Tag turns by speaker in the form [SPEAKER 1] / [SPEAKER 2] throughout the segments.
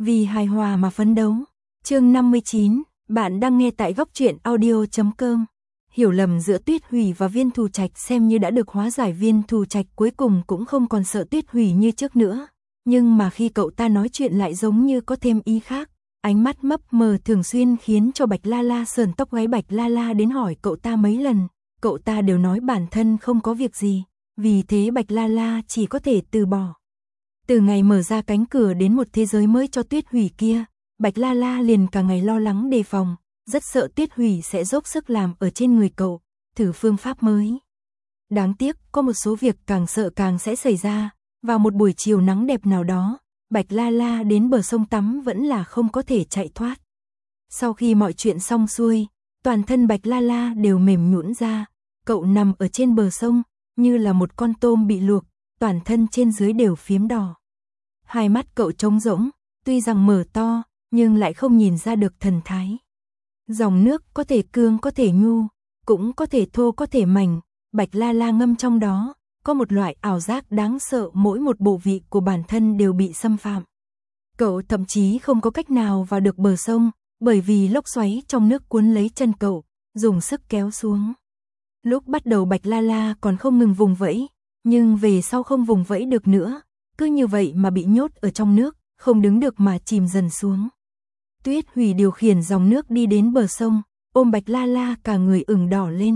[SPEAKER 1] Vì hài hòa mà phấn đấu. Chương 59, bạn đang nghe tại góc truyện audio.com. Hiểu lầm giữa Tuyết Hủy và Viên Thù Trạch xem như đã được hóa giải. Viên Thù Trạch cuối cùng cũng không còn sợ Tuyết Hủy như trước nữa, nhưng mà khi cậu ta nói chuyện lại giống như có thêm ý khác. Ánh mắt mấp mờ thường xuyên khiến cho Bạch La La sờn tóc gáy. Bạch La La đến hỏi cậu ta mấy lần, cậu ta đều nói bản thân không có việc gì, vì thế Bạch La La chỉ có thể từ bỏ. Từ ngày mở ra cánh cửa đến một thế giới mới cho Tuyết Hủy kia, Bạch La La liền cả ngày lo lắng đề phòng, rất sợ Tuyết Hủy sẽ dốc sức làm ở trên người cậu, thử phương pháp mới. Đáng tiếc, có một số việc càng sợ càng sẽ xảy ra. Vào một buổi chiều nắng đẹp nào đó, Bạch La La đến bờ sông tắm vẫn là không có thể chạy thoát. Sau khi mọi chuyện xong xuôi, toàn thân Bạch La La đều mềm nhũn ra, cậu nằm ở trên bờ sông, như là một con tôm bị luộc, toàn thân trên dưới đều phiếm đỏ. Hai mắt cậu trống rỗng, tuy rằng mở to, nhưng lại không nhìn ra được thần thái. Dòng nước có thể cương có thể nhu, cũng có thể thô có thể mảnh, Bạch La La ngâm trong đó, có một loại ảo giác đáng sợ, mỗi một bộ vị của bản thân đều bị xâm phạm. Cậu thậm chí không có cách nào vào được bờ sông, bởi vì lốc xoáy trong nước cuốn lấy chân cậu, dùng sức kéo xuống. Lúc bắt đầu Bạch La La còn không ngừng vùng vẫy, nhưng về sau không vùng vẫy được nữa, cứ như vậy mà bị nhốt ở trong nước, không đứng được mà chìm dần xuống. Tuyết Hủy điều khiển dòng nước đi đến bờ sông, ôm Bạch La La cả người ửng đỏ lên.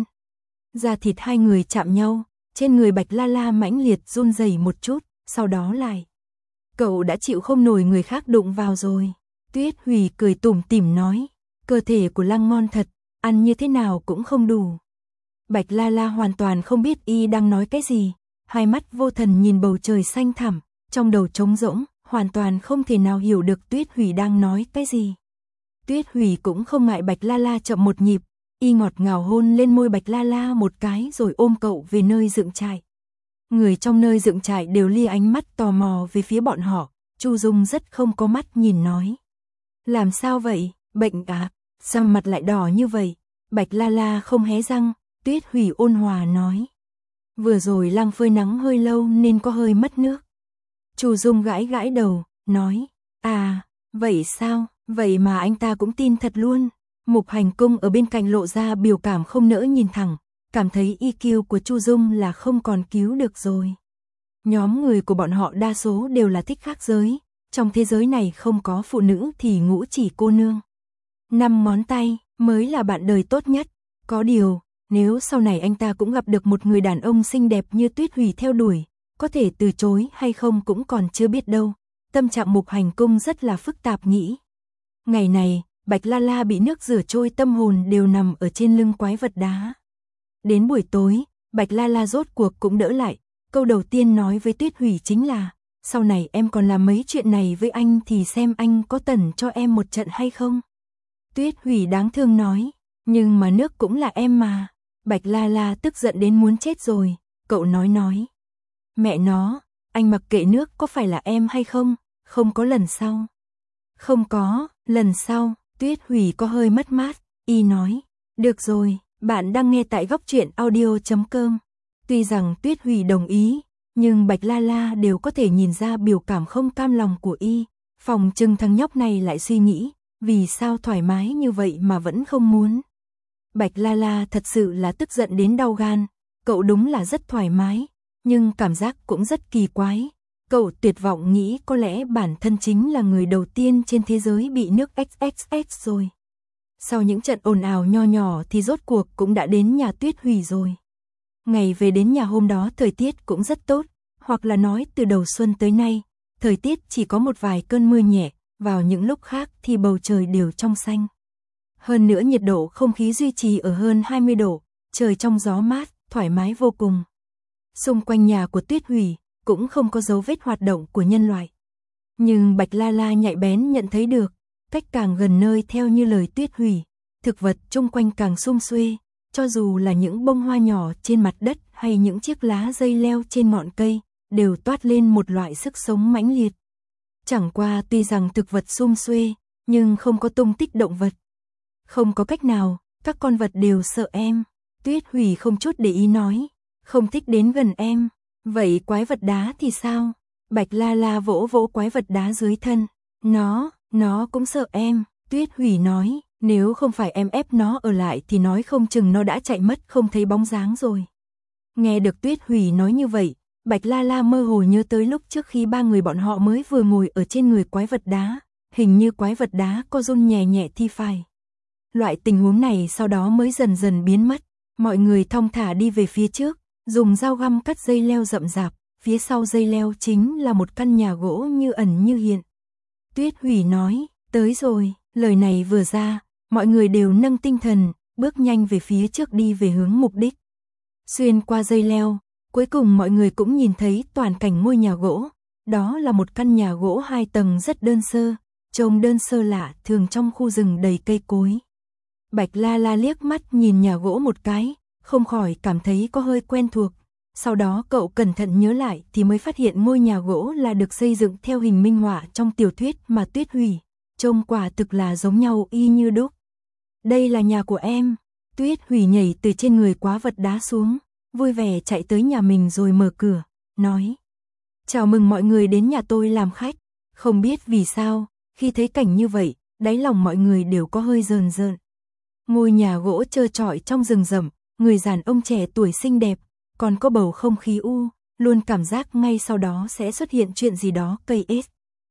[SPEAKER 1] Da thịt hai người chạm nhau, trên người Bạch La La mãnh liệt run rẩy một chút, sau đó lại. Cậu đã chịu không nổi người khác đụng vào rồi. Tuyết Hủy cười tủm tỉm nói, cơ thể của Lăng ngon thật, ăn như thế nào cũng không đủ. Bạch La La hoàn toàn không biết y đang nói cái gì, hai mắt vô thần nhìn bầu trời xanh thẳm, trong đầu trống rỗng, hoàn toàn không thể nào hiểu được Tuyết Hủy đang nói cái gì. Tuyết Hủy cũng không ngại Bạch La La chậm một nhịp, y ngọt ngào hôn lên môi Bạch La La một cái rồi ôm cậu về nơi dựng trại. Người trong nơi dựng trại đều lia ánh mắt tò mò về phía bọn họ, Chu Dung rất không có mắt nhìn nói. Làm sao vậy, bệnh à, sao mặt lại đỏ như vậy? Bạch La La không hé răng, Tuyết Hủy ôn hòa nói. Vừa rồi Lăng phơi nắng hơi lâu nên có hơi mất nước. Chu Dung gãi gãi đầu, nói, à, vậy sao, vậy mà anh ta cũng tin thật luôn. Mục Hành Cung ở bên cạnh lộ ra biểu cảm không nỡ nhìn thẳng, cảm thấy EQ của Chu Dung là không còn cứu được rồi. Nhóm người của bọn họ đa số đều là thích khác giới, trong thế giới này không có phụ nữ thì ngũ chỉ cô nương. 5 ngón tay mới là bạn đời tốt nhất, có điều, nếu sau này anh ta cũng gặp được một người đàn ông xinh đẹp như Tuyết Hủy theo đuổi, có thể từ chối hay không cũng còn chưa biết đâu. Tâm trạng Mục Hành Cung rất là phức tạp nghĩ. Ngày này, Bạch La La bị nước rửa trôi, tâm hồn đều nằm ở trên lưng quái vật đá. Đến buổi tối, Bạch La La rốt cuộc cũng đỡ lại, câu đầu tiên nói với Tuyết Hủy chính là, sau này em còn làm mấy chuyện này với anh thì xem anh có tẩn cho em một trận hay không. Tuyết Hủy đáng thương nói, nhưng mà nước cũng là em mà. Bạch La La tức giận đến muốn chết rồi, cậu nói. Mẹ nó, anh mặc kệ nước có phải là em hay không, không có lần sau. Không có, lần sau, Tuyết Hủy có hơi mất mát, y nói, được rồi, bạn đang nghe tại góc truyện audio.com. Tuy rằng Tuyết Hủy đồng ý, nhưng Bạch La La đều có thể nhìn ra biểu cảm không cam lòng của y, phòng chừng thằng nhóc này lại suy nghĩ, vì sao thoải mái như vậy mà vẫn không muốn. Bạch La La thật sự là tức giận đến đau gan, cậu đúng là rất thoải mái, nhưng cảm giác cũng rất kỳ quái. Cậu tuyệt vọng nghĩ có lẽ bản thân chính là người đầu tiên trên thế giới bị nước XXX rồi. Sau những trận ồn ào nho nhỏ thì rốt cuộc cũng đã đến nhà Tuyết Hủy rồi. Ngày về đến nhà hôm đó thời tiết cũng rất tốt, hoặc là nói từ đầu xuân tới nay, thời tiết chỉ có một vài cơn mưa nhẹ, vào những lúc khác thì bầu trời đều trong xanh. Hơn nữa nhiệt độ không khí duy trì ở hơn 20 độ, trời trong gió mát, thoải mái vô cùng. Xung quanh nhà của Tuyết Hủy cũng không có dấu vết hoạt động của nhân loại. Nhưng Bạch La La nhạy bén nhận thấy được, cách càng gần nơi theo như lời Tuyết Hủy, thực vật chung quanh càng sum xuê, cho dù là những bông hoa nhỏ trên mặt đất hay những chiếc lá dây leo trên ngọn cây, đều toát lên một loại sức sống mãnh liệt. Chẳng qua tuy rằng thực vật sum xuê, nhưng không có tung tích động vật. Không có cách nào, các con vật đều sợ em. Tuyết Hủy không chút để ý nói, không thích đến gần em. Vậy quái vật đá thì sao? Bạch La La vỗ vỗ quái vật đá dưới thân, Nó cũng sợ em, Tuyết Hủy nói, nếu không phải em ép nó ở lại thì nói không chừng nó đã chạy mất không thấy bóng dáng rồi. Nghe được Tuyết Hủy nói như vậy, Bạch La La mơ hồ nhớ tới lúc trước khi ba người bọn họ mới vừa ngồi ở trên người quái vật đá, hình như quái vật đá có run nhẹ nhẹ thì phải. Loại tình huống này sau đó mới dần dần biến mất, mọi người thong thả đi về phía trước, dùng dao găm cắt dây leo rậm rạp, phía sau dây leo chính là một căn nhà gỗ như ẩn như hiện. Tuyết Hủy nói, tới rồi, lời này vừa ra, mọi người đều nâng tinh thần, bước nhanh về phía trước đi về hướng mục đích. Xuyên qua dây leo, cuối cùng mọi người cũng nhìn thấy toàn cảnh ngôi nhà gỗ, đó là một căn nhà gỗ 2 tầng rất đơn sơ, trông đơn sơ lạ thường trong khu rừng đầy cây cối. Bạch La La liếc mắt nhìn nhà gỗ một cái, không khỏi cảm thấy có hơi quen thuộc. Sau đó cậu cẩn thận nhớ lại thì mới phát hiện ngôi nhà gỗ là được xây dựng theo hình minh họa trong tiểu thuyết mà Tuyết Hủy, trông quả thực là giống nhau y như đúc. Đây là nhà của em. Tuyết Hủy nhảy từ trên người quái vật đá xuống, vui vẻ chạy tới nhà mình rồi mở cửa, nói: chào mừng mọi người đến nhà tôi làm khách. Không biết vì sao, khi thấy cảnh như vậy, đáy lòng mọi người đều có hơi rờn rợn. Ngôi nhà gỗ trơ trọi trong rừng rậm, người đàn ông trẻ tuổi xinh đẹp, còn có bầu không khí luôn cảm giác ngay sau đó sẽ xuất hiện chuyện gì đó cây ết.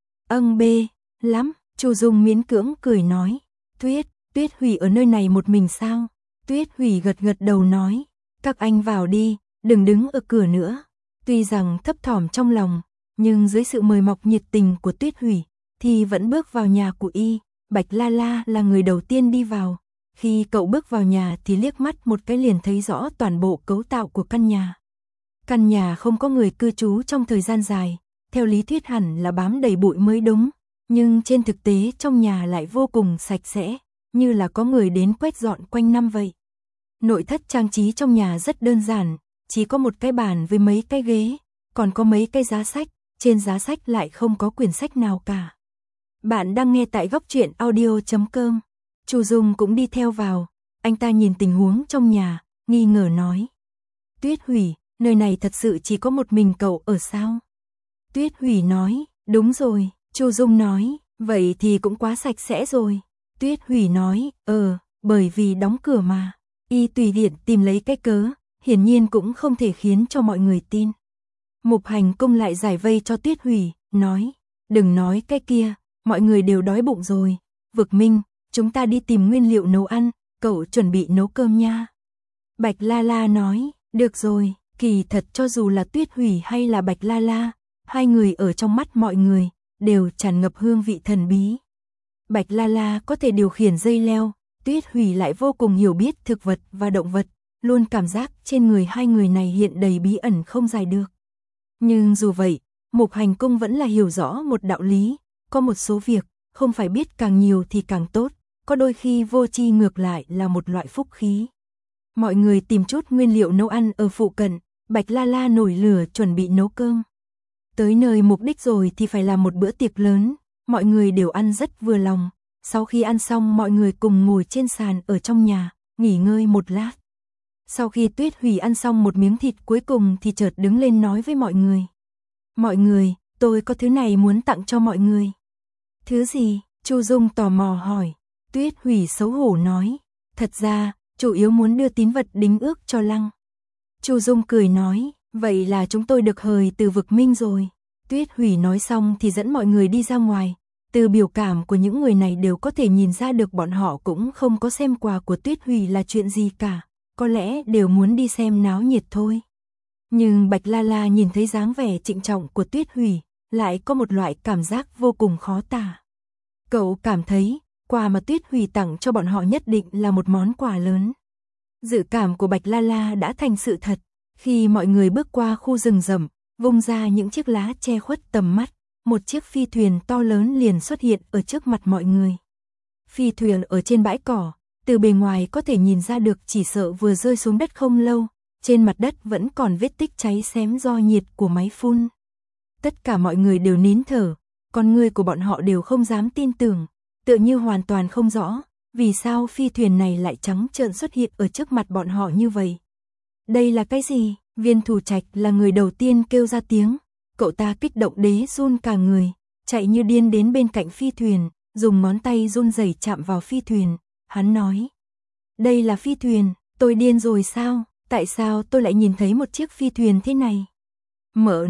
[SPEAKER 1] Bê lắm, Chu Dung miễn cưỡng cười nói, Tuyết Hủy ở nơi này một mình sao? Tuyết Hủy gật gật đầu nói, các anh vào đi, đừng đứng ở cửa nữa. Tuy rằng thấp thỏm trong lòng, nhưng dưới sự mời mọc nhiệt tình của Tuyết Hủy, thì vẫn bước vào nhà của y. Bạch La La là người đầu tiên đi vào. Khi cậu bước vào nhà thì liếc mắt một cái liền thấy rõ toàn bộ cấu tạo của căn nhà. Căn nhà không có người cư trú trong thời gian dài, theo lý thuyết hẳn là bám đầy bụi mới đúng, nhưng trên thực tế trong nhà lại vô cùng sạch sẽ, như là có người đến quét dọn quanh năm vậy. Nội thất trang trí trong nhà rất đơn giản, chỉ có một cái bàn với mấy cái ghế, còn có mấy cái giá sách, trên giá sách lại không có quyển sách nào cả. Bạn đang nghe tại Góc Truyện Audio.com. Chu Dung cũng đi theo vào, anh ta nhìn tình huống trong nhà, nghi ngờ nói. Tuyết Hủy, nơi này thật sự chỉ có một mình cậu ở sao? Tuyết Hủy nói, đúng rồi. Chu Dung nói, vậy thì cũng quá sạch sẽ rồi. Tuyết Hủy nói, bởi vì đóng cửa mà. Y tùy tiện tìm lấy cái cớ, hiển nhiên cũng không thể khiến cho mọi người tin. Mục Hành Công lại giải vây cho Tuyết Hủy, nói, đừng nói cái kia, mọi người đều đói bụng rồi. Vực Minh, chúng ta đi tìm nguyên liệu nấu ăn, cậu chuẩn bị nấu cơm nha. Bạch La La nói, được rồi, kỳ thật cho dù là Tuyết Hủy hay là Bạch La La, hai người ở trong mắt mọi người, đều tràn ngập hương vị thần bí. Bạch La La có thể điều khiển dây leo, Tuyết Hủy lại vô cùng hiểu biết thực vật và động vật, luôn cảm giác trên người hai người này hiện đầy bí ẩn không giải được. Nhưng dù vậy, Mục Hành Công vẫn là hiểu rõ một đạo lý, có một số việc, không phải biết càng nhiều thì càng tốt, có đôi khi vô tri ngược lại là một loại phúc khí. Mọi người tìm chút nguyên liệu nấu ăn ở phụ cận, Bạch La La nổi lửa chuẩn bị nấu cơm. Tới nơi mục đích rồi thì phải làm một bữa tiệc lớn, mọi người đều ăn rất vừa lòng. Sau khi ăn xong mọi người cùng ngồi trên sàn ở trong nhà, nghỉ ngơi một lát. Sau khi Tuyết Hủy ăn xong một miếng thịt cuối cùng thì chợt đứng lên nói với mọi người. Mọi người, tôi có thứ này muốn tặng cho mọi người. Thứ gì? Chu Dung tò mò hỏi. Tuyết Hủy xấu hổ nói. Thật ra, chủ yếu muốn đưa tín vật đính ước cho Lăng. Chu Dung cười nói, vậy là chúng tôi được hời từ Vực Minh rồi. Tuyết Hủy nói xong thì dẫn mọi người đi ra ngoài. Từ biểu cảm của những người này đều có thể nhìn ra được bọn họ cũng không có xem quà của Tuyết Hủy là chuyện gì cả. Có lẽ đều muốn đi xem náo nhiệt thôi. Nhưng Bạch La La nhìn thấy dáng vẻ trịnh trọng của Tuyết Hủy, lại có một loại cảm giác vô cùng khó tả. Cậu cảm thấy, quà mà Tuyết Hủy tặng cho bọn họ nhất định là một món quà lớn. Dự cảm của Bạch La La đã thành sự thật, khi mọi người bước qua khu rừng rậm, vung ra những chiếc lá che khuất tầm mắt, một chiếc phi thuyền to lớn liền xuất hiện ở trước mặt mọi người. Phi thuyền ở trên bãi cỏ, từ bề ngoài có thể nhìn ra được chỉ sợ vừa rơi xuống đất không lâu, trên mặt đất vẫn còn vết tích cháy xém do nhiệt của máy phun. Tất cả mọi người đều nín thở, con người của bọn họ đều không dám tin tưởng, tựa như hoàn toàn không rõ, vì sao phi thuyền này lại trắng trợn xuất hiện ở trước mặt bọn họ như vậy. Đây là cái gì? Viên Thủ Trạch là người đầu tiên kêu ra tiếng, cậu ta kích động đế run cả người, chạy như điên đến bên cạnh phi thuyền, dùng ngón tay run rẩy chạm vào phi thuyền, hắn nói. Đây là phi thuyền, tôi điên rồi sao, tại sao tôi lại nhìn thấy một chiếc phi thuyền thế này? Mợ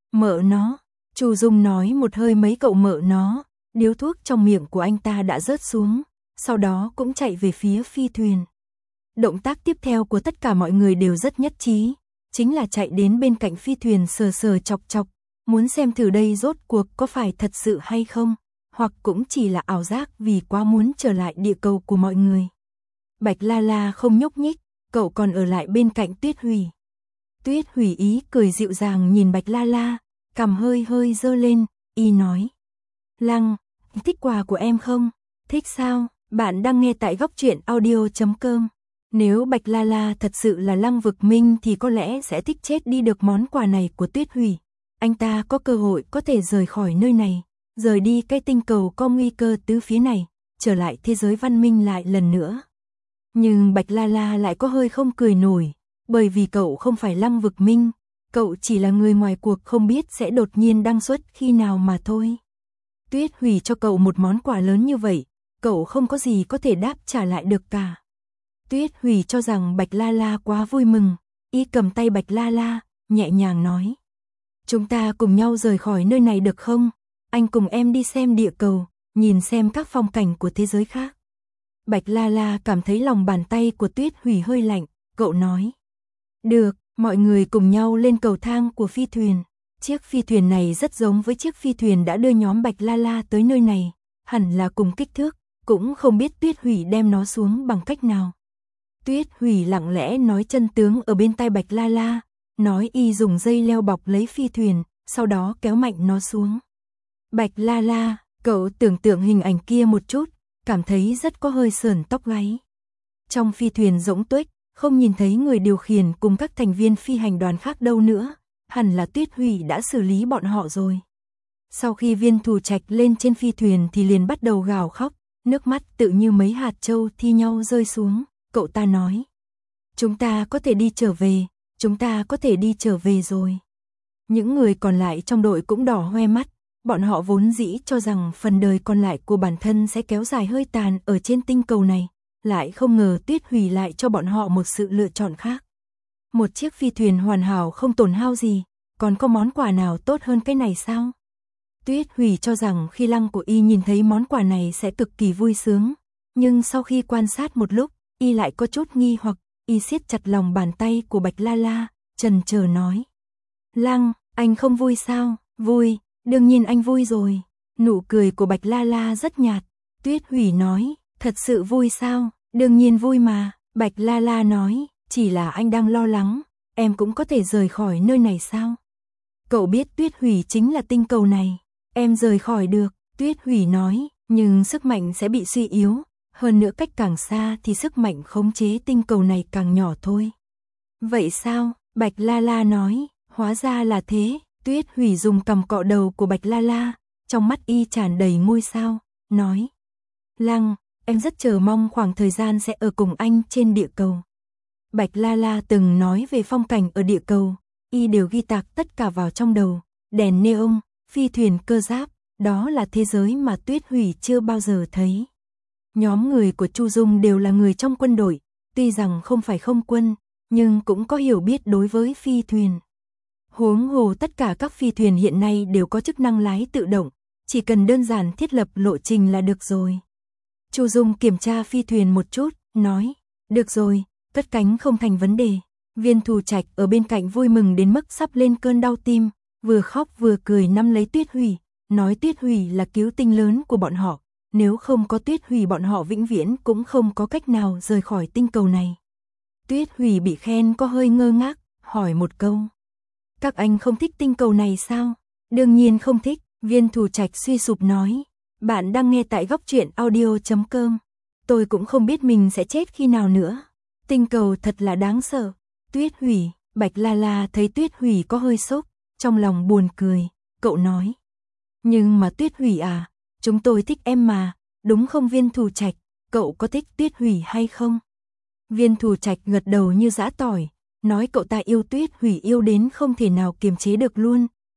[SPEAKER 1] nó, Chu Dung nói một hơi mấy cậu mợ nó, điếu thuốc trong miệng của anh ta đã rớt xuống, sau đó cũng chạy về phía phi thuyền. Động tác tiếp theo của tất cả mọi người đều rất nhất trí, chính là chạy đến bên cạnh phi thuyền sờ sờ chọc chọc, muốn xem thử đây rốt cuộc có phải thật sự hay không, hoặc cũng chỉ là ảo giác vì quá muốn trở lại địa cầu của mọi người. Bạch La La không nhúc nhích, cậu còn ở lại bên cạnh Tuyết Hủy. Tuyết Hủy ý cười dịu dàng nhìn Bạch La La, cằm hơi hơi giơ lên, y nói. Lăng, thích quà của em không? Thích sao? Bạn đang nghe tại góc truyện audio.com. Nếu Bạch La La thật sự là Lăng Vực Minh thì có lẽ sẽ thích chết đi được món quà này của Tuyết Hủy. Anh ta có cơ hội có thể rời khỏi nơi này, rời đi cái tinh cầu có nguy cơ tứ phía này, trở lại thế giới văn minh lại lần nữa. Nhưng Bạch La La lại có hơi không cười nổi, bởi vì cậu không phải Lăng Vực Minh, cậu chỉ là người ngoài cuộc không biết sẽ đột nhiên đăng xuất khi nào mà thôi. Tuyết Hủy cho cậu một món quà lớn như vậy, cậu không có gì có thể đáp trả lại được cả. Tuyết Hủy cho rằng Bạch La La quá vui mừng, y cầm tay Bạch La La, nhẹ nhàng nói. Chúng ta cùng nhau rời khỏi nơi này được không? Anh cùng em đi xem địa cầu, nhìn xem các phong cảnh của thế giới khác. Bạch La La cảm thấy lòng bàn tay của Tuyết Hủy hơi lạnh, cậu nói. Được, mọi người cùng nhau lên cầu thang của phi thuyền. Chiếc phi thuyền này rất giống với chiếc phi thuyền đã đưa nhóm Bạch La La tới nơi này, hẳn là cùng kích thước, cũng không biết Tuyết Hủy đem nó xuống bằng cách nào. Tuyết Hủy lặng lẽ nói chân tướng ở bên tai Bạch La La, nói y dùng dây leo bọc lấy phi thuyền, sau đó kéo mạnh nó xuống. Bạch La La, cậu tưởng tượng hình ảnh kia một chút, cảm thấy rất có hơi sởn tóc gáy. Trong phi thuyền rỗng tuếch, không nhìn thấy người điều khiển cùng các thành viên phi hành đoàn khác đâu nữa, hẳn là Tuyết Hủy đã xử lý bọn họ rồi. Sau khi Viên Thù Trạch lên trên phi thuyền thì liền bắt đầu gào khóc, nước mắt tự như mấy hạt châu thi nhau rơi xuống, cậu ta nói. Chúng ta có thể đi trở về, chúng ta có thể đi trở về rồi. Những người còn lại trong đội cũng đỏ hoe mắt, bọn họ vốn dĩ cho rằng phần đời còn lại của bản thân sẽ kéo dài hơi tàn ở trên tinh cầu này, lại không ngờ Tuyết Hủy lại cho bọn họ một sự lựa chọn khác. Một chiếc phi thuyền hoàn hảo không tổn hao gì, còn có món quà nào tốt hơn cái này sao? Tuyết Hủy cho rằng khi Lăng của y nhìn thấy món quà này sẽ cực kỳ vui sướng, nhưng sau khi quan sát một lúc, y lại có chút nghi hoặc, y siết chặt lòng bàn tay của Bạch La La, chần chờ nói. Lăng, anh không vui sao? Vui, đương nhiên anh vui rồi. Nụ cười của Bạch La La rất nhạt. Tuyết Hủy nói, thật sự vui sao? Đương nhiên vui mà. Bạch La La nói, chỉ là anh đang lo lắng, em cũng có thể rời khỏi nơi này sao? Cậu biết Tuyết Hủy chính là tinh cầu này, em rời khỏi được. Tuyết Hủy nói, nhưng sức mạnh sẽ bị suy yếu, hơn nữa cách càng xa thì sức mạnh khống chế tinh cầu này càng nhỏ thôi. Vậy sao? Bạch La La nói, hóa ra là thế. Tuyết Hủy dùng cằm cọ đầu của Bạch La La, trong mắt y tràn đầy ngôi sao, nói. Lăng, em rất chờ mong khoảng thời gian sẽ ở cùng anh trên địa cầu. Bạch La La từng nói về phong cảnh ở địa cầu, y đều ghi tạc tất cả vào trong đầu, đèn neon, phi thuyền cơ giáp, đó là thế giới mà Tuyết Hủy chưa bao giờ thấy. Nhóm người của Chu Dung đều là người trong quân đội, tuy rằng không phải không quân, nhưng cũng có hiểu biết đối với phi thuyền. Huống hồ tất cả các phi thuyền hiện nay đều có chức năng lái tự động, chỉ cần đơn giản thiết lập lộ trình là được rồi. Chu Dung kiểm tra phi thuyền một chút, nói, được rồi, cất cánh không thành vấn đề. Viên Thù Trạch ở bên cạnh vui mừng đến mức sắp lên cơn đau tim, vừa khóc vừa cười nắm lấy Tuyết Hủy, nói Tuyết Hủy là cứu tinh lớn của bọn họ, nếu không có Tuyết Hủy bọn họ vĩnh viễn cũng không có cách nào rời khỏi tinh cầu này. Tuyết Hủy bị khen có hơi ngơ ngác, hỏi một câu. Các anh không thích tinh cầu này sao? Đương nhiên không thích, Viên Thù Trạch suy sụp nói. Bạn đang nghe tại góc truyện audio.com. Tôi cũng không biết mình sẽ chết khi nào nữa. Tinh cầu thật là đáng sợ. Tuyết Hủy, Bạch La La thấy Tuyết Hủy có hơi sốc, trong lòng buồn cười, cậu nói. Nhưng mà Tuyết Hủy à, chúng tôi thích em mà, đúng không Viên Thù Trạch, cậu có thích Tuyết Hủy hay không? Viên Thù Trạch gật đầu như giã tỏi, nói cậu ta yêu Tuyết Hủy yêu đến không thể nào kiềm chế được luôn,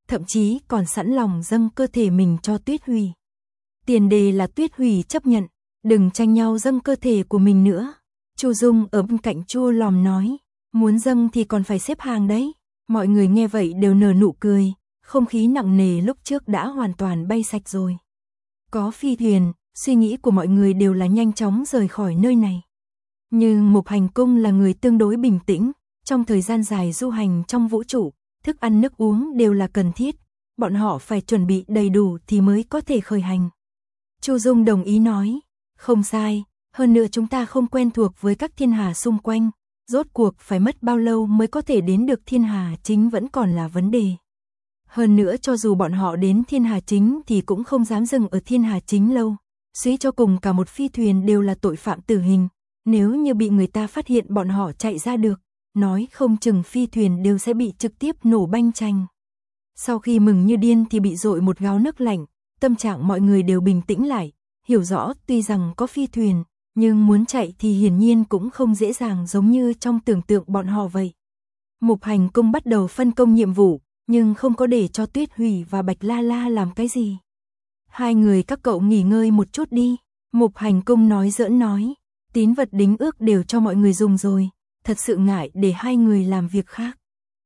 [SPEAKER 1] thậm chí còn sẵn lòng dâng cơ thể mình cho Tuyết Hủy. Tiền đề là Tuyết Hủy chấp nhận, đừng tranh nhau dâng cơ thể của mình nữa. Chu Dung ở bên cạnh chua lòm nói, muốn dâng thì còn phải xếp hàng đấy. Mọi người nghe vậy đều nở nụ cười, không khí nặng nề lúc trước đã hoàn toàn bay sạch rồi. Có phi thuyền, suy nghĩ của mọi người đều là nhanh chóng rời khỏi nơi này. Nhưng Mục Hành Cung là người tương đối bình tĩnh, trong thời gian dài du hành trong vũ trụ, thức ăn nước uống đều là cần thiết, bọn họ phải chuẩn bị đầy đủ thì mới có thể khởi hành. Chu Dung đồng ý nói, không sai, hơn nữa chúng ta không quen thuộc với các thiên hà xung quanh, rốt cuộc phải mất bao lâu mới có thể đến được thiên hà chính vẫn còn là vấn đề. Hơn nữa cho dù bọn họ đến thiên hà chính thì cũng không dám dừng ở thiên hà chính lâu, suy cho cùng cả một phi thuyền đều là tội phạm tử hình, nếu như bị người ta phát hiện bọn họ chạy ra được, nói không chừng phi thuyền đều sẽ bị trực tiếp nổ banh chành. Sau khi mừng như điên thì bị dội một gáo nước lạnh, tâm trạng mọi người đều bình tĩnh lại, hiểu rõ tuy rằng có phi thuyền, nhưng muốn chạy thì hiển nhiên cũng không dễ dàng giống như trong tưởng tượng bọn họ vậy. Mục Hành Cung bắt đầu phân công nhiệm vụ, nhưng không có để cho Tuyết Hủy và Bạch La La làm cái gì. Hai người các cậu nghỉ ngơi một chút đi, Mục Hành Cung nói giỡn nói, tín vật đính ước đều cho mọi người dùng rồi, thật sự ngại để hai người làm việc khác.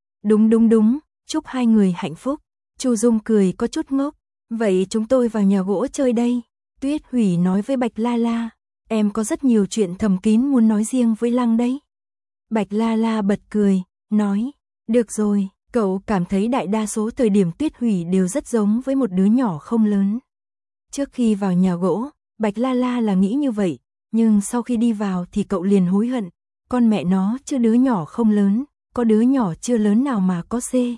[SPEAKER 1] Đúng, chúc hai người hạnh phúc. Chu Dung cười có chút ngốc, vậy chúng tôi vào nhà gỗ chơi đây. Tuyết Hủy nói với Bạch La La, em có rất nhiều chuyện thầm kín muốn nói riêng với Lăng đấy. Bạch La La bật cười, nói, được rồi, cậu cảm thấy đại đa số thời điểm Tuyết Hủy đều rất giống với một đứa nhỏ không lớn. Trước khi vào nhà gỗ, Bạch La La là nghĩ như vậy, nhưng sau khi đi vào thì cậu liền hối hận, con mẹ nó chưa đứa nhỏ không lớn, có đứa nhỏ chưa lớn nào mà có xê.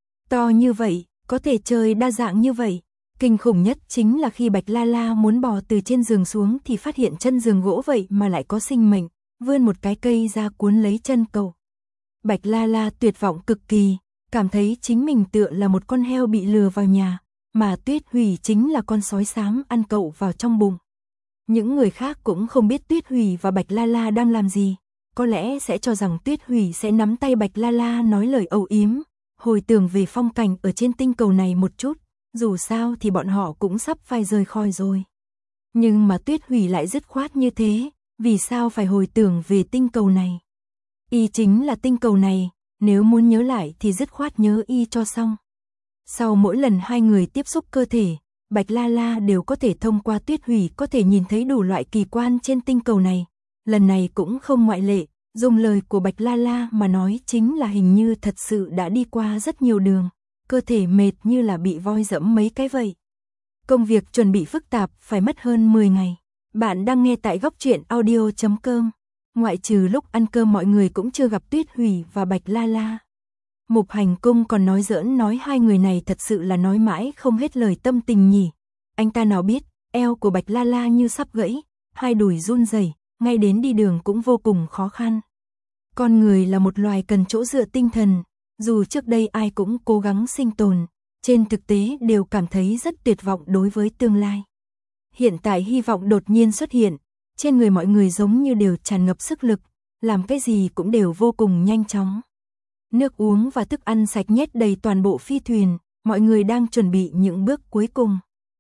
[SPEAKER 1] To như vậy, có thể chơi đa dạng như vậy. Kinh khủng nhất chính là khi Bạch La La muốn bò từ trên giường xuống thì phát hiện chân giường gỗ vậy mà lại có sinh mệnh, vươn một cái cây ra cuốn lấy chân cậu. Bạch La La tuyệt vọng cực kỳ, cảm thấy chính mình tựa là một con heo bị lừa vào nhà, mà Tuyết Hủy chính là con sói xám ăn cậu vào trong bụng. Những người khác cũng không biết Tuyết Hủy và Bạch La La đang làm gì, có lẽ sẽ cho rằng Tuyết Hủy sẽ nắm tay Bạch La La nói lời âu yếm, hồi tưởng về phong cảnh ở trên tinh cầu này một chút, dù sao thì bọn họ cũng sắp phải rời khỏi rồi. Nhưng mà Tuyết Hủy lại dứt khoát như thế, vì sao phải hồi tưởng về tinh cầu này? Y chính là tinh cầu này, nếu muốn nhớ lại thì dứt khoát nhớ y cho xong. Sau mỗi lần hai người tiếp xúc cơ thể, Bạch La La đều có thể thông qua Tuyết Hủy có thể nhìn thấy đủ loại kỳ quan trên tinh cầu này. Lần này cũng không ngoại lệ, dùng lời của Bạch La La mà nói chính là hình như thật sự đã đi qua rất nhiều đường, cơ thể mệt như là bị voi dẫm mấy cái vậy. Công việc chuẩn bị phức tạp phải mất hơn 10 ngày. Bạn đang nghe tại góc truyện audio.com. Ngoại trừ lúc ăn cơm mọi người cũng chưa gặp Tuyết Hủy và Bạch La La. Mục Hành Cung còn nói giỡn nói hai người này thật sự là nói mãi không hết lời tâm tình nhỉ. Anh ta nào biết, eo của Bạch La La như sắp gãy, hai đùi run rẩy, ngay đến đi đường cũng vô cùng khó khăn. Con người là một loài cần chỗ dựa tinh thần, dù trước đây ai cũng cố gắng sinh tồn, trên thực tế đều cảm thấy rất tuyệt vọng đối với tương lai. Hiện tại hy vọng đột nhiên xuất hiện, trên người mọi người giống như đều tràn ngập sức lực, làm cái gì cũng đều vô cùng nhanh chóng. Nước uống và thức ăn sạch nhét đầy toàn bộ phi thuyền, mọi người đang chuẩn bị những bước cuối cùng.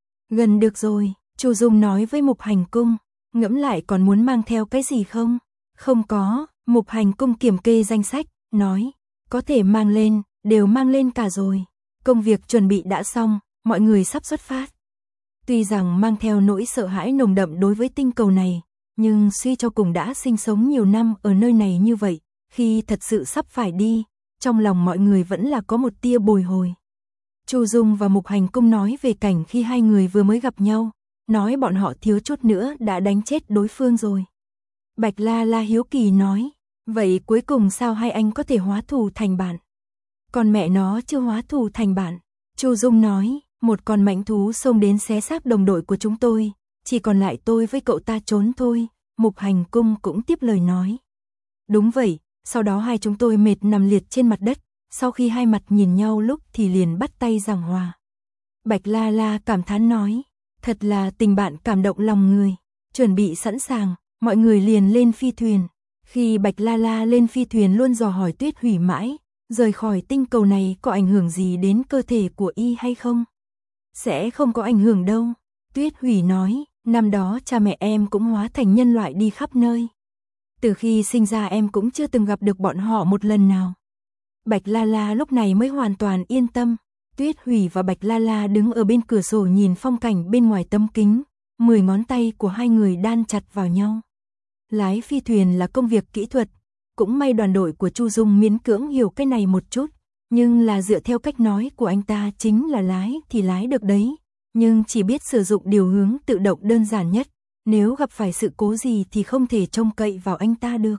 [SPEAKER 1] Gần được rồi, Chu Dung nói với Mục Hành Cung, ngẫm lại còn muốn mang theo cái gì không? Không có, Mục Hành Cung kiểm kê danh sách, nói, có thể mang lên, đều mang lên cả rồi. Công việc chuẩn bị đã xong, mọi người sắp xuất phát. Tuy rằng mang theo nỗi sợ hãi nồng đậm đối với tinh cầu này, nhưng suy cho cùng đã sinh sống nhiều năm ở nơi này như vậy, khi thật sự sắp phải đi, trong lòng mọi người vẫn là có một tia bồi hồi. Chu Dung và Mục Hành Cung nói về cảnh khi hai người vừa mới gặp nhau, nói bọn họ thiếu chút nữa đã đánh chết đối phương rồi. Bạch La La hiếu kỳ nói, vậy cuối cùng sao hai anh có thể hóa thù thành bạn? Còn mẹ nó chưa hóa thù thành bạn. Chu Dung nói, một con mãnh thú xông đến xé xác đồng đội của chúng tôi, chỉ còn lại tôi với cậu ta trốn thôi. Mục Hành Cung cũng tiếp lời nói. Đúng vậy, sau đó hai chúng tôi mệt nằm liệt trên mặt đất, sau khi hai mặt nhìn nhau lúc thì liền bắt tay giảng hòa. Bạch La La cảm thán nói, thật là tình bạn cảm động lòng người. Chuẩn bị sẵn sàng, mọi người liền lên phi thuyền. Khi Bạch La La lên phi thuyền luôn dò hỏi Tuyết Hủy mãi, rời khỏi tinh cầu này có ảnh hưởng gì đến cơ thể của y hay không? Sẽ không có ảnh hưởng đâu. Tuyết Hủy nói, năm đó cha mẹ em cũng hóa thành nhân loại đi khắp nơi. Từ khi sinh ra em cũng chưa từng gặp được bọn họ một lần nào. Bạch La La lúc này mới hoàn toàn yên tâm. Tuyết Hủy và Bạch La La đứng ở bên cửa sổ nhìn phong cảnh bên ngoài tấm kính, 10 ngón tay của hai người đan chặt vào nhau. Lái phi thuyền là công việc kỹ thuật, cũng may đoàn đội của Chu Dung miễn cưỡng hiểu cái này một chút, nhưng là dựa theo cách nói của anh ta chính là lái thì lái được đấy, nhưng chỉ biết sử dụng điều hướng tự động đơn giản nhất, nếu gặp phải sự cố gì thì không thể trông cậy vào anh ta được.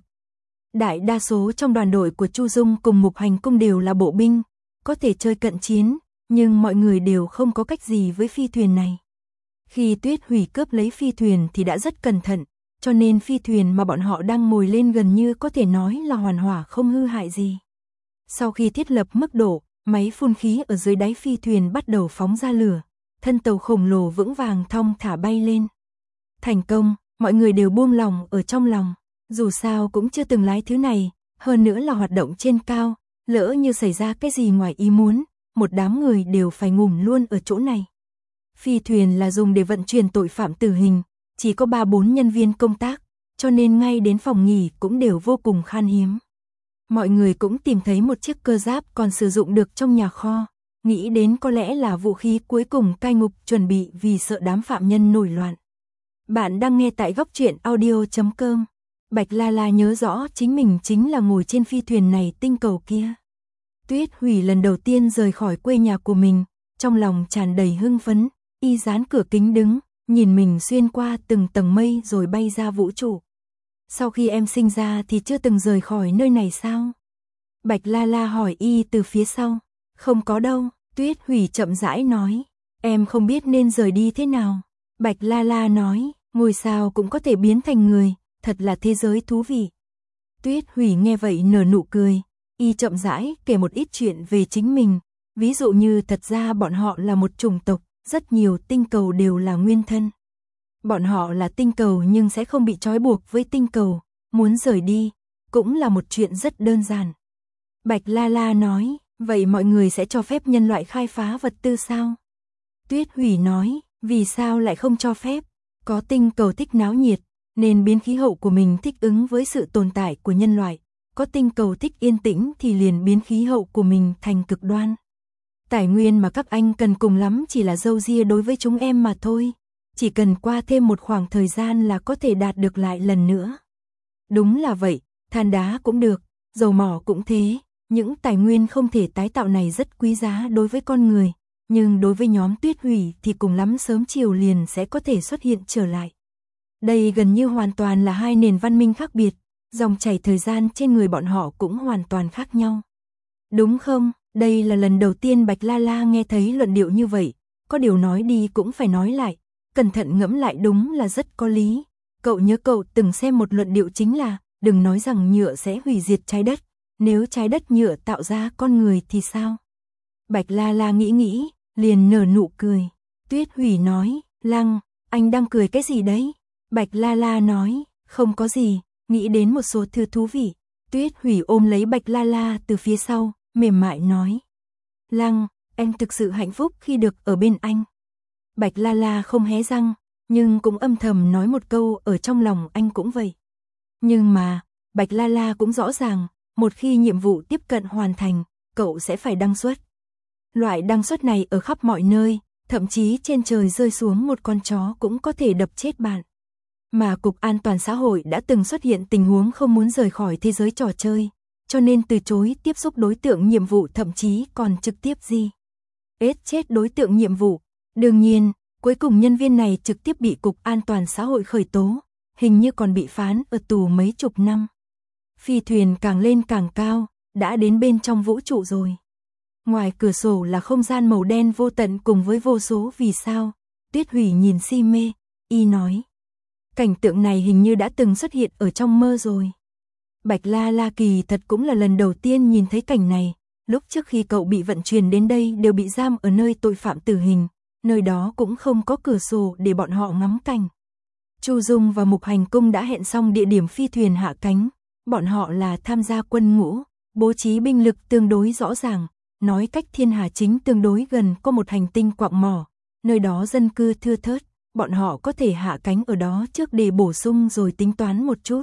[SPEAKER 1] Đại đa số trong đoàn đội của Chu Dung cùng Mục Hành Cung đều là bộ binh, có thể chơi cận chiến, nhưng mọi người đều không có cách gì với phi thuyền này. Khi Tuyết Hủy cướp lấy phi thuyền thì đã rất cẩn thận, cho nên phi thuyền mà bọn họ đang ngồi lên gần như có thể nói là hoàn hảo không hư hại gì. Sau khi thiết lập mức độ, máy phun khí ở dưới đáy phi thuyền bắt đầu phóng ra lửa, thân tàu khổng lồ vững vàng thong thả bay lên. Thành công, mọi người đều buông lòng ở trong lòng, dù sao cũng chưa từng lái thứ này, hơn nữa là hoạt động trên cao, lỡ như xảy ra cái gì ngoài ý muốn, một đám người đều phải ngủm luôn ở chỗ này. Phi thuyền là dùng để vận chuyển tội phạm tử hình, chỉ có 3-4 nhân viên công tác, cho nên ngay đến phòng nghỉ cũng đều vô cùng khan hiếm. Mọi người cũng tìm thấy một chiếc cơ giáp còn sử dụng được trong nhà kho, nghĩ đến có lẽ là vũ khí cuối cùng cai ngục chuẩn bị vì sợ đám phạm nhân nổi loạn. Bạn đang nghe tại goctruyện.audio.com. Bạch La La nhớ rõ chính mình chính là ngồi trên phi thuyền này tinh cầu kia. Tuyết Hủy lần đầu tiên rời khỏi quê nhà của mình, trong lòng tràn đầy hưng phấn, y dán cửa kính đứng, nhìn mình xuyên qua từng tầng mây rồi bay ra vũ trụ. Sau khi em sinh ra thì chưa từng rời khỏi nơi này sao? Bạch La La hỏi y từ phía sau. Không có đâu, Tuyết Hủy chậm rãi nói. Em không biết nên rời đi thế nào. Bạch La La nói, ngôi sao cũng có thể biến thành người, thật là thế giới thú vị. Tuyết Hủy nghe vậy nở nụ cười, y chậm rãi kể một ít chuyện về chính mình, ví dụ như thật ra bọn họ là một chủng tộc, rất nhiều tinh cầu đều là nguyên thân. Bọn họ là tinh cầu nhưng sẽ không bị trói buộc với tinh cầu, muốn rời đi, cũng là một chuyện rất đơn giản. Bạch La La nói, vậy mọi người sẽ cho phép nhân loại khai phá vật tư sao? Tuyết Hủy nói, vì sao lại không cho phép? Có tinh cầu thích náo nhiệt, nên biến khí hậu của mình thích ứng với sự tồn tại của nhân loại. Có tinh cầu thích yên tĩnh thì liền biến khí hậu của mình thành cực đoan. Tài nguyên mà các anh cần cùng lắm chỉ là râu ria đối với chúng em mà thôi. Chỉ cần qua thêm một khoảng thời gian là có thể đạt được lại lần nữa. Đúng là vậy, than đá cũng được, dầu mỏ cũng thế. Những tài nguyên không thể tái tạo này rất quý giá đối với con người. Nhưng đối với nhóm Tuyết Hủy thì cùng lắm sớm chiều liền sẽ có thể xuất hiện trở lại. Đây gần như hoàn toàn là hai nền văn minh khác biệt. Dòng chảy thời gian trên người bọn họ cũng hoàn toàn khác nhau. Đúng không? Đây là lần đầu tiên Bạch La La nghe thấy luận điệu như vậy. Có điều nói đi cũng phải nói lại. Cẩn thận ngẫm lại đúng là rất có lý. Cậu nhớ cậu từng xem một luận điệu chính là đừng nói rằng nhựa sẽ hủy diệt trái đất. Nếu trái đất nhựa tạo ra con người thì sao? Bạch La La nghĩ, liền nở nụ cười. Tuyết Hủy nói, Lăng, anh đang cười cái gì đấy? Bạch La La nói, không có gì, nghĩ đến một số thứ thú vị. Tuyết Hủy ôm lấy Bạch La La từ phía sau, mềm mại nói. Lăng, em thực sự hạnh phúc khi được ở bên anh. Bạch La La không hé răng, nhưng cũng âm thầm nói một câu ở trong lòng anh cũng vậy. Nhưng mà, Bạch La La cũng rõ ràng, một khi nhiệm vụ tiếp cận hoàn thành, cậu sẽ phải đăng xuất. Loại đăng xuất này ở khắp mọi nơi, thậm chí trên trời rơi xuống một con chó cũng có thể đập chết bạn. Mà Cục An toàn xã hội đã từng xuất hiện tình huống không muốn rời khỏi thế giới trò chơi, cho nên từ chối tiếp xúc đối tượng nhiệm vụ, thậm chí còn trực tiếp chết đối tượng nhiệm vụ. Đương nhiên, cuối cùng nhân viên này trực tiếp bị Cục An toàn xã hội khởi tố, hình như còn bị phán ở tù mấy chục năm. Phi thuyền càng lên càng cao, đã đến bên trong vũ trụ rồi. Ngoài cửa sổ là không gian màu đen vô tận cùng với vô số vì sao. Tuyết Hủy nhìn si mê, y nói. Cảnh tượng này hình như đã từng xuất hiện ở trong mơ rồi. Bạch La La kỳ thật cũng là lần đầu tiên nhìn thấy cảnh này. Lúc trước khi cậu bị vận chuyển đến đây đều bị giam ở nơi tội phạm tử hình. Nơi đó cũng không có cửa sổ để bọn họ ngắm cảnh. Chu Dung và Mục Hành Cung đã hẹn xong địa điểm phi thuyền hạ cánh. Bọn họ là tham gia quân ngũ, bố trí binh lực tương đối rõ ràng, nói cách Thiên Hà Chính tương đối gần có một hành tinh quặng mỏ, nơi đó dân cư thưa thớt, bọn họ có thể hạ cánh ở đó trước để bổ sung rồi tính toán một chút.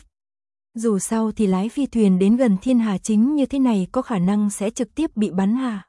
[SPEAKER 1] Dù sao thì lái phi thuyền đến gần Thiên Hà Chính như thế này có khả năng sẽ trực tiếp bị bắn hạ.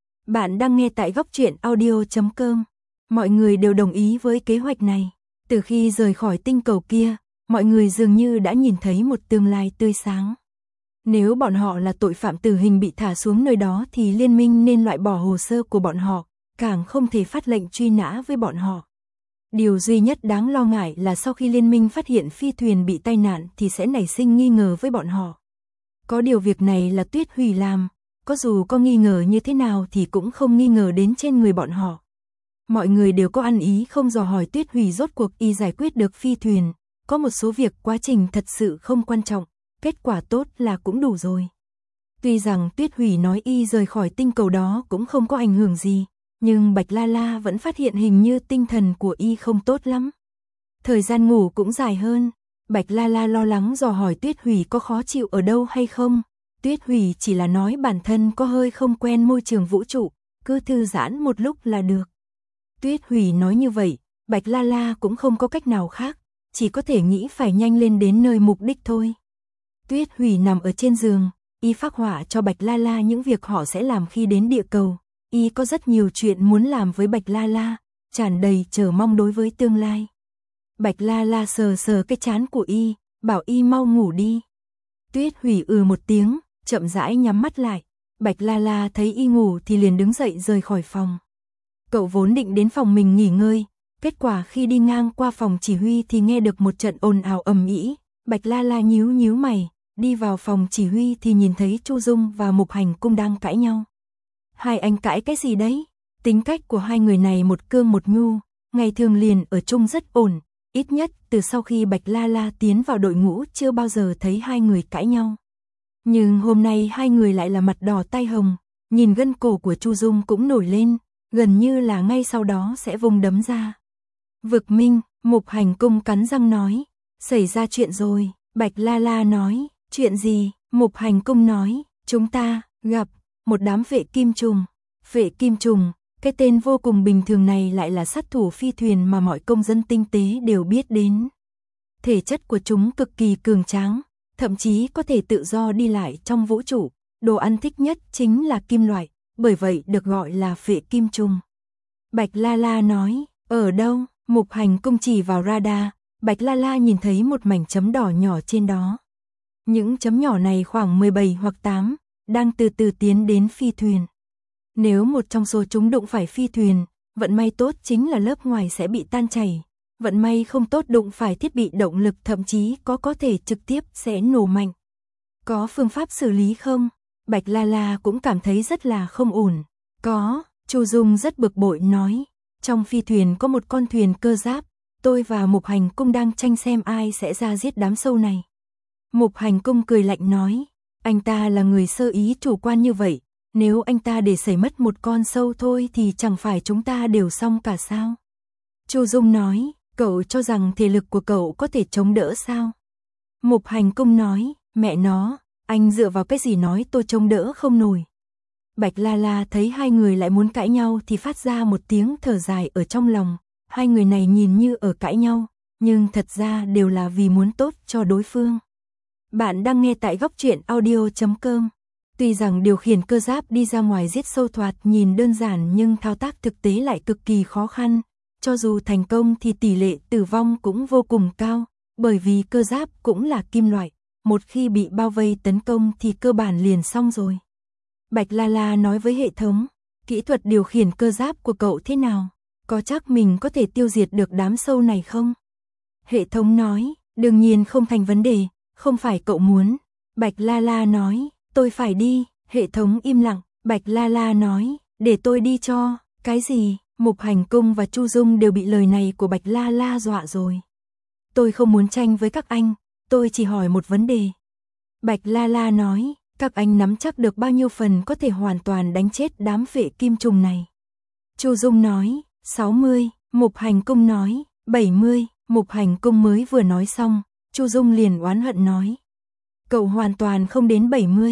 [SPEAKER 1] Bạn đang nghe tại góc truyện audio.com. Mọi người đều đồng ý với kế hoạch này. Từ khi rời khỏi tinh cầu kia, mọi người dường như đã nhìn thấy một tương lai tươi sáng. Nếu bọn họ là tội phạm tử hình bị thả xuống nơi đó thì liên minh nên loại bỏ hồ sơ của bọn họ, càng không thể phát lệnh truy nã với bọn họ. Điều duy nhất đáng lo ngại là sau khi liên minh phát hiện phi thuyền bị tai nạn thì sẽ nảy sinh nghi ngờ với bọn họ. Có điều việc này là Tuyết Hủy làm, có dù có nghi ngờ như thế nào thì cũng không nghi ngờ đến trên người bọn họ. Mọi người đều có ăn ý không dò hỏi Tuyết Hủy rốt cuộc y giải quyết được phi thuyền, có một số việc quá trình thật sự không quan trọng, kết quả tốt là cũng đủ rồi. Tuy rằng Tuyết Hủy nói y rời khỏi tinh cầu đó cũng không có ảnh hưởng gì, nhưng Bạch La La vẫn phát hiện hình như tinh thần của y không tốt lắm. Thời gian ngủ cũng dài hơn, Bạch La La lo lắng dò hỏi Tuyết Hủy có khó chịu ở đâu hay không. Tuyết Hủy chỉ là nói bản thân có hơi không quen môi trường vũ trụ, cứ thư giãn một lúc là được. Tuyết Hủy nói như vậy, Bạch La La cũng không có cách nào khác, chỉ có thể nghĩ phải nhanh lên đến nơi mục đích thôi. Tuyết Hủy nằm ở trên giường, y phác họa cho Bạch La La những việc họ sẽ làm khi đến địa cầu. Y có rất nhiều chuyện muốn làm với Bạch La La, tràn đầy chờ mong đối với tương lai. Bạch La La sờ sờ cái trán của y, bảo y mau ngủ đi. Tuyết Hủy một tiếng, chậm rãi nhắm mắt lại. Bạch La La thấy y ngủ thì liền đứng dậy rời khỏi phòng. Cậu vốn định đến phòng mình nghỉ ngơi, kết quả khi đi ngang qua phòng chỉ huy thì nghe được một trận ồn ào ầm ĩ. Bạch La La nhíu nhíu mày, đi vào phòng chỉ huy thì nhìn thấy Chu Dung và Mục Hành Cung đang cãi nhau. Hai anh cãi cái gì đấy? Tính cách của hai người này một cương một nhu, ngày thường liền ở chung rất ổn, ít nhất từ sau khi Bạch La La tiến vào đội ngũ chưa bao giờ thấy hai người cãi nhau. Nhưng hôm nay hai người lại là mặt đỏ tai hồng, nhìn gân cổ của Chu Dung cũng nổi lên, gần như là ngay sau đó sẽ vung đấm ra. Vực Minh, Mục Hành Cung cắn răng nói, xảy ra chuyện rồi. Bạch La La nói, chuyện gì? Mục Hành Cung nói, chúng ta gặp một đám vệ kim trùng. Vệ kim trùng, cái tên vô cùng bình thường này lại là sát thủ phi thuyền mà mọi công dân tinh tế đều biết đến. Thể chất của chúng cực kỳ cường tráng, thậm chí có thể tự do đi lại trong vũ trụ. Đồ ăn thích nhất chính là kim loại, bởi vậy được gọi là vệ kim trùng. Bạch La La nói, ở đâu? Mục Hành Cung chỉ vào radar. Bạch La La nhìn thấy một mảnh chấm đỏ nhỏ trên đó. Những chấm nhỏ này khoảng 17 hoặc 8, đang từ từ tiến đến phi thuyền. Nếu một trong số chúng đụng phải phi thuyền, vận may tốt chính là lớp ngoài sẽ bị tan chảy. Vận may không tốt đụng phải thiết bị động lực thậm chí có thể trực tiếp sẽ nổ mạnh. Có phương pháp xử lý không? Bạch La La cũng cảm thấy rất là không ổn. Có, Chu Dung rất bực bội nói. Trong phi thuyền có một con thuyền cơ giáp, tôi và Mục Hành Cung đang tranh xem ai sẽ ra giết đám sâu này. Mục Hành Cung cười lạnh nói, anh ta là người sơ ý chủ quan như vậy, nếu anh ta để xảy mất một con sâu thôi thì chẳng phải chúng ta đều xong cả sao? Chu Dung nói, cậu cho rằng thể lực của cậu có thể chống đỡ sao? Mục Hành Cung nói, mẹ nó, anh dựa vào cái gì nói tôi chống đỡ không nổi? Bạch La La thấy hai người lại muốn cãi nhau thì phát ra một tiếng thở dài ở trong lòng. Hai người này nhìn như ở cãi nhau, nhưng thật ra đều là vì muốn tốt cho đối phương. Bạn đang nghe tại góc truyện audio.com. Tuy rằng điều khiển cơ giáp đi ra ngoài giết sâu thoạt nhìn đơn giản nhưng thao tác thực tế lại cực kỳ khó khăn. Cho dù thành công thì tỷ lệ tử vong cũng vô cùng cao, bởi vì cơ giáp cũng là kim loại. Một khi bị bao vây tấn công thì cơ bản liền xong rồi. Bạch La La nói với hệ thống, kỹ thuật điều khiển cơ giáp của cậu thế nào? Có chắc mình có thể tiêu diệt được đám sâu này không? Hệ thống nói, đương nhiên không thành vấn đề, không phải cậu muốn. Bạch La La nói, tôi phải đi. Hệ thống im lặng. Bạch La La nói, để tôi đi cho. Cái gì? Mục Hành Cung và Chu Dung đều bị lời này của Bạch La La dọa rồi. Tôi không muốn tranh với các anh, tôi chỉ hỏi một vấn đề. Bạch La La nói, các anh nắm chắc được bao nhiêu phần có thể hoàn toàn đánh chết đám vệ kim trùng này? Chu Dung nói, 60, Mục Hành Cung nói, 70, Mục Hành Cung mới vừa nói xong, Chu Dung liền oán hận nói. Cậu hoàn toàn không đến 70,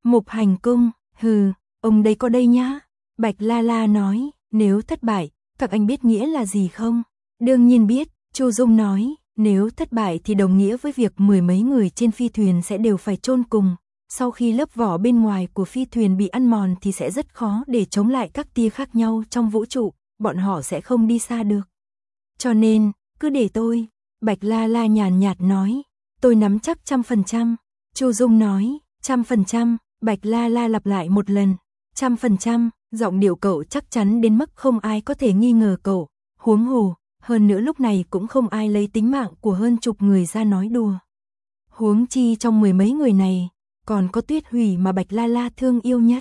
[SPEAKER 1] Mục Hành Cung, hừ, ông đây có đây nhá. Bạch La La nói, nếu thất bại, các anh biết nghĩa là gì không? Đương nhiên biết, Chu Dung nói, nếu thất bại thì đồng nghĩa với việc mười mấy người trên phi thuyền sẽ đều phải chôn cùng. Sau khi lớp vỏ bên ngoài của phi thuyền bị ăn mòn thì sẽ rất khó để chống lại các tia khác nhau trong vũ trụ, bọn họ sẽ không đi xa được. Cho nên, cứ để tôi, Bạch La La nhàn nhạt nói, tôi nắm chắc 100%. Chu Dung nói, 100%, Bạch La La lặp lại một lần, 100%, giọng điệu cậu chắc chắn đến mức không ai có thể nghi ngờ cậu, huống hồ, hơn nữa lúc này cũng không ai lấy tính mạng của hơn chục người ra nói đùa. Huống chi trong mười mấy người này, còn có Tuyết Hủy mà Bạch La La thương yêu nhất.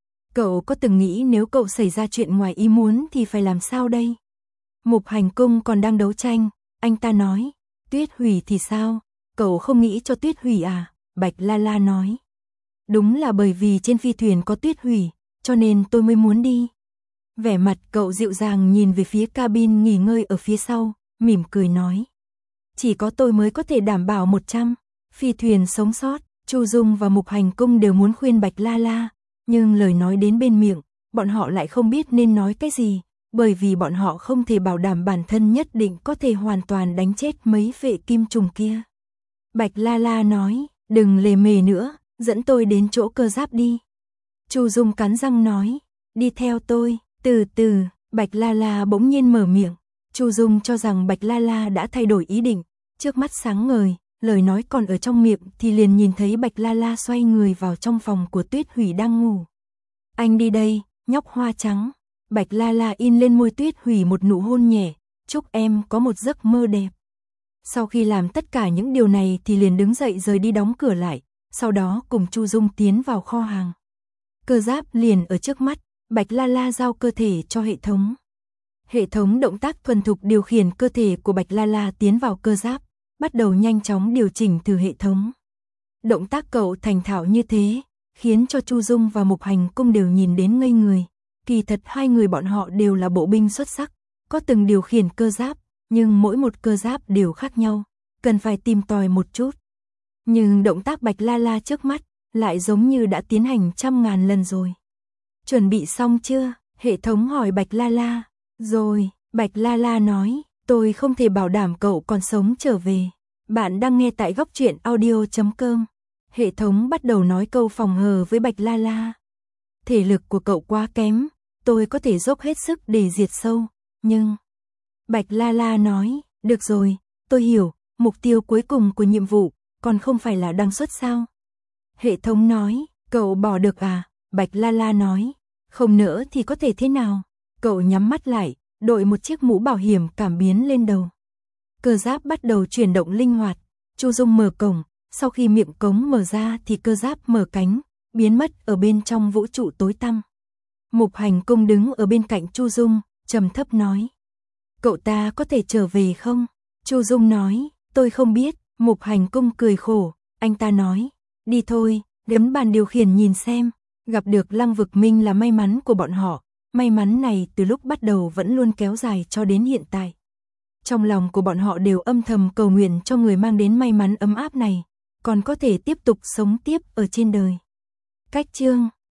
[SPEAKER 1] Cậu có từng nghĩ nếu cậu xảy ra chuyện ngoài ý muốn thì phải làm sao đây? Mục Hành Cung còn đang đấu tranh, anh ta nói, Tuyết Hủy thì sao? Cậu không nghĩ cho Tuyết Hủy à? Bạch La La nói. Đúng là bởi vì trên phi thuyền có Tuyết Hủy, cho nên tôi mới muốn đi. Vẻ mặt cậu dịu dàng nhìn về phía cabin nghỉ ngơi ở phía sau, mỉm cười nói. Chỉ có tôi mới có thể đảm bảo 100, phi thuyền sống sót. Chu Dung và Mục Hành Cung đều muốn khuyên Bạch La La, nhưng lời nói đến bên miệng, bọn họ lại không biết nên nói cái gì, bởi vì bọn họ không thể bảo đảm bản thân nhất định có thể hoàn toàn đánh chết mấy vệ kim trùng kia. Bạch La La nói, đừng lề mề nữa, dẫn tôi đến chỗ cơ giáp đi. Chu Dung cắn răng nói, đi theo tôi, từ từ, Bạch La La bỗng nhiên mở miệng. Chu Dung cho rằng Bạch La La đã thay đổi ý định, trước mắt sáng ngời, lời nói còn ở trong miệng thì liền nhìn thấy Bạch La La xoay người vào trong phòng của Tuyết Hủy đang ngủ. Anh đi đây, nhóc hoa trắng. Bạch La La in lên môi Tuyết Hủy một nụ hôn nhẹ, chúc em có một giấc mơ đẹp. Sau khi làm tất cả những điều này thì liền đứng dậy rời đi đóng cửa lại, sau đó cùng Chu Dung tiến vào kho hàng. Cơ giáp liền ở trước mắt, Bạch La La giao cơ thể cho hệ thống. Hệ thống động tác thuần thục điều khiển cơ thể của Bạch La La tiến vào cơ giáp, bắt đầu nhanh chóng điều chỉnh từ hệ thống. Động tác cậu thành thạo như thế, khiến cho Chu Dung và Mục Hành Cung đều nhìn đến ngây người. Kỳ thật hai người bọn họ đều là bộ binh xuất sắc, có từng điều khiển cơ giáp, nhưng mỗi một cơ giáp đều khác nhau, cần phải tìm tòi một chút. Nhưng động tác Bạch La La trước mắt, lại giống như đã tiến hành 100.000 lần rồi. Chuẩn bị xong chưa? Hệ thống hỏi Bạch La La. Rồi, Bạch La La nói, tôi không thể bảo đảm cậu còn sống trở về. Bạn đang nghe tại góc truyện audio.com. Hệ thống bắt đầu nói câu phòng hờ với Bạch La La. Thể lực của cậu quá kém, tôi có thể dốc hết sức để diệt sâu, nhưng... Bạch La La nói, được rồi, tôi hiểu, mục tiêu cuối cùng của nhiệm vụ, còn không phải là đăng xuất sao? Hệ thống nói, cậu bỏ được à? Bạch La La nói, không nữa thì có thể thế nào? Cậu nhắm mắt lại, đội một chiếc mũ bảo hiểm cảm biến lên đầu. Cơ giáp bắt đầu chuyển động linh hoạt, Chu Dung mở cổng, sau khi miệng cống mở ra thì cơ giáp mở cánh, biến mất ở bên trong vũ trụ tối tăm. Mục Hành Cung đứng ở bên cạnh Chu Dung, trầm thấp nói. Cậu ta có thể trở về không? Chu Dung nói, tôi không biết. Mục Hành Cung cười khổ, anh ta nói, đi thôi, gấm bàn điều khiển nhìn xem. Gặp được Lăng Vực Minh là may mắn của bọn họ, may mắn này từ lúc bắt đầu vẫn luôn kéo dài cho đến hiện tại. Trong lòng của bọn họ đều âm thầm cầu nguyện cho người mang đến may mắn ấm áp này, còn có thể tiếp tục sống tiếp ở trên đời. Cách chương